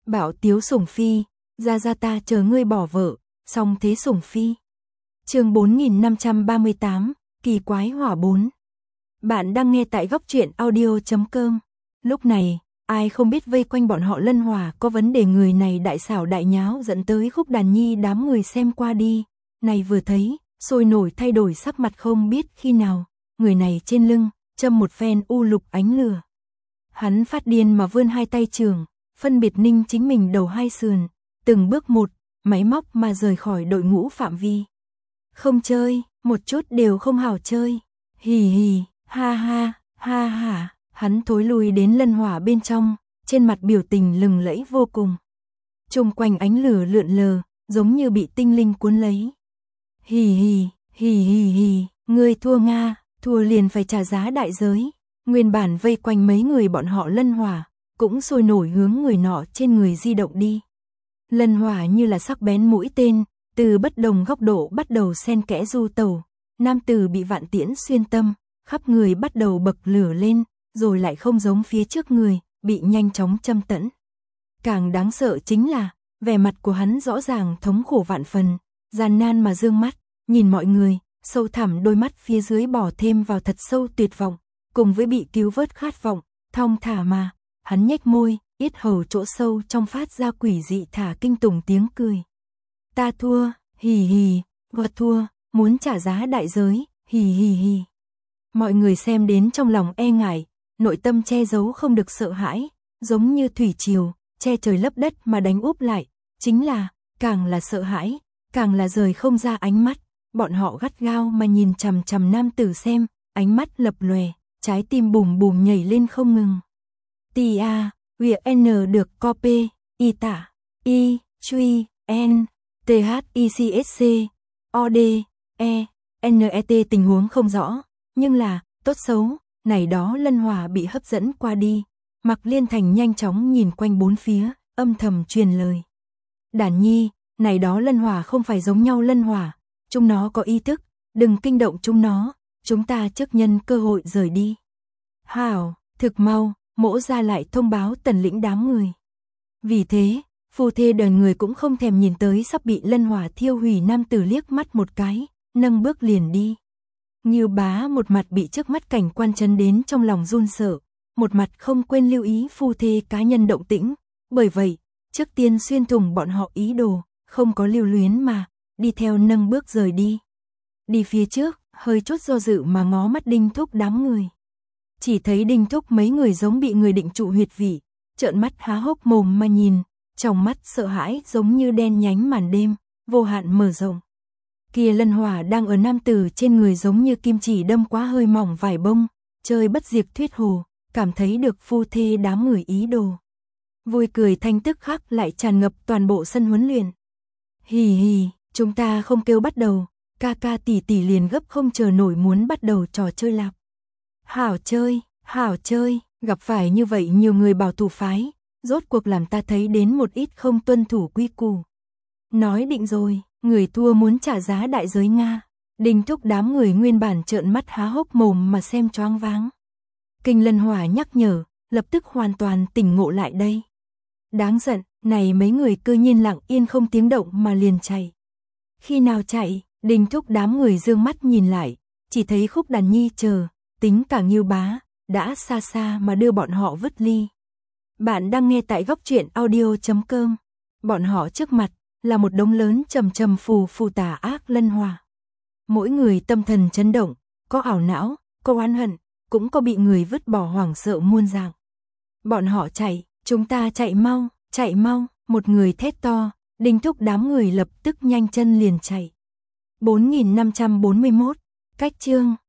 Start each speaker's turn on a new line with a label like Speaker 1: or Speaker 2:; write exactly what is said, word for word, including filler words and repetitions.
Speaker 1: Bảo Tiếu Sủng Phi, ra ra ta chờ ngươi bỏ vợ, xong thế Sủng Phi. Chương bốn nghìn năm trăm ba mươi tám, Kỳ quái hỏa bốn. Bạn đang nghe tại góc truyện audio chấm com. Lúc này, ai không biết vây quanh bọn họ Lân Hòa có vấn đề, người này đại xảo đại nháo dẫn tới Khúc Đàn Nhi đám người xem qua đi. Này vừa thấy, sôi nổi thay đổi sắc mặt không biết khi nào, người này trên lưng, châm một phen u lục ánh lửa. Hắn phát điên mà vươn hai tay trường, phân biệt ninh chính mình đầu hai sườn, từng bước một, máy móc mà rời khỏi đội ngũ phạm vi. Không chơi, một chút đều không hảo chơi. Hì hì, ha ha, ha ha, hắn thối lui đến Lân Hỏa bên trong, trên mặt biểu tình lừng lẫy vô cùng. Chung quanh ánh lửa lượn lờ, giống như bị tinh linh cuốn lấy. Hì hì, hì hì hì, ngươi thua Nga, thua liền phải trả giá đại giới. Nguyên bản vây quanh mấy người bọn họ Lân Hỏa, cũng sôi nổi hướng người nọ trên người di động đi. Lân Hỏa như là sắc bén mũi tên, từ bất đồng góc độ bắt đầu xen kẽ du tẩu. Nam tử bị vạn tiễn xuyên tâm, khắp người bắt đầu bậc lửa lên, rồi lại không giống phía trước người, bị nhanh chóng châm tẫn. Càng đáng sợ chính là, vẻ mặt của hắn rõ ràng thống khổ vạn phần, gian nan mà dương mắt, nhìn mọi người, sâu thẳm đôi mắt phía dưới bỏ thêm vào thật sâu tuyệt vọng, cùng với bị cứu vớt khát vọng, thong thả mà, hắn nhếch môi, yết hầu chỗ sâu trong phát ra quỷ dị thả kinh tủng tiếng cười. Ta thua, hì hì, vật thua, muốn trả giá đại giới, hì hì hì. Mọi người xem đến trong lòng e ngại, nội tâm che giấu không được sợ hãi, giống như thủy triều, che trời lấp đất mà đánh úp lại, chính là, càng là sợ hãi, càng là rời không ra ánh mắt, bọn họ gắt gao mà nhìn chằm chằm nam tử xem, ánh mắt lập lòe, trái tim bùm bùm nhảy lên không ngừng. Tì a, Huệ N được copy, y tả, y, truy, n, t h i c s c, o d, e, n e t tình huống không rõ, nhưng là, tốt xấu, này đó Lân Hỏa bị hấp dẫn qua đi. Mạc Liên Thành nhanh chóng nhìn quanh bốn phía, âm thầm truyền lời. Đàn Nhi, này đó Lân Hỏa không phải giống nhau Lân Hỏa, chúng nó có ý thức, đừng kinh động chúng nó, chúng ta trước nhân cơ hội rời đi. Hảo, thực mau, Mỗ ra lại thông báo Tần Lĩnh đám người. Vì thế, phu thê đời người cũng không thèm nhìn tới sắp bị Lân Hỏa thiêu hủy nam tử liếc mắt một cái, nâng bước liền đi. Ngưu Bá một mặt bị trước mắt cảnh quan chấn đến trong lòng run sợ, một mặt không quên lưu ý phu thê cá nhân động tĩnh, bởi vậy, trước tiên xuyên thủng bọn họ ý đồ, không có lưu luyến mà, đi theo nâng bước rời đi. Đi phía trước, hơi chút do dự mà ngó mắt Đinh Thúc đám người. Chỉ thấy Đinh Thúc mấy người giống bị người định trụ huyệt vị, trợn mắt há hốc mồm mà nhìn, trong mắt sợ hãi giống như đen nhánh màn đêm, vô hạn mở rộng. Kia Lân Hỏa đang ở nam tử trên người giống như kim chỉ đâm quá hơi mỏng vải bông, chơi bất diệt thuyết hồ, cảm thấy được phu thê đám người ý đồ. Vui cười thanh tức khắc lại tràn ngập toàn bộ sân huấn luyện. Hì hì, chúng ta không kêu bắt đầu, ca ca tỷ tỷ liền gấp không chờ nổi muốn bắt đầu trò chơi lạc. Hảo chơi, hảo chơi, gặp phải như vậy nhiều người bảo thủ phái, rốt cuộc làm ta thấy đến một ít không tuân thủ quy củ. Nói định rồi, người thua muốn trả giá đại giới Nga. Đinh Thúc đám người nguyên bản trợn mắt há hốc mồm mà xem choáng váng. Kinh Lân Hỏa nhắc nhở, lập tức hoàn toàn tỉnh ngộ lại đây. Đáng giận, này mấy người cơ nhiên lặng yên không tiếng động mà liền chạy. Khi nào chạy, Đinh Thúc đám người dương mắt nhìn lại, chỉ thấy Khúc Đàn Nhi chờ, tính cả Ngưu Bá, đã xa xa mà đưa bọn họ vứt ly. Bạn đang nghe tại góc truyện audio chấm com. Bọn họ trước mặt là một đống lớn trầm trầm phù phù tà ác Lân Hỏa. Mỗi người tâm thần chấn động, có ảo não, có oán hận, cũng có bị người vứt bỏ hoảng sợ muôn dạng. Bọn họ chạy, chúng ta chạy mau, chạy mau, một người thét to, Đinh Thúc đám người lập tức nhanh chân liền chạy. bốn nghìn năm trăm bốn mươi mốt, cách chương.